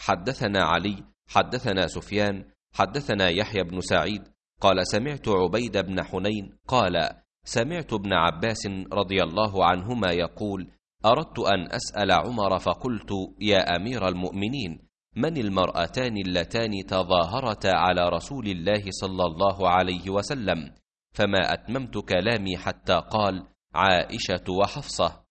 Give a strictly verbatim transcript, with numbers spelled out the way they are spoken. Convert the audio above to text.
حدثنا علي حدثنا سفيان حدثنا يحيى بن سعيد قال سمعت عبيد بن حنين قال سمعت ابن عباس رضي الله عنهما يقول أردت أن أسأل عمر فقلت يا أمير المؤمنين من المرأتان اللتان تظاهرتا على رسول الله صلى الله عليه وسلم؟ فما أتممت كلامي حتى قال عائشة وحفصة.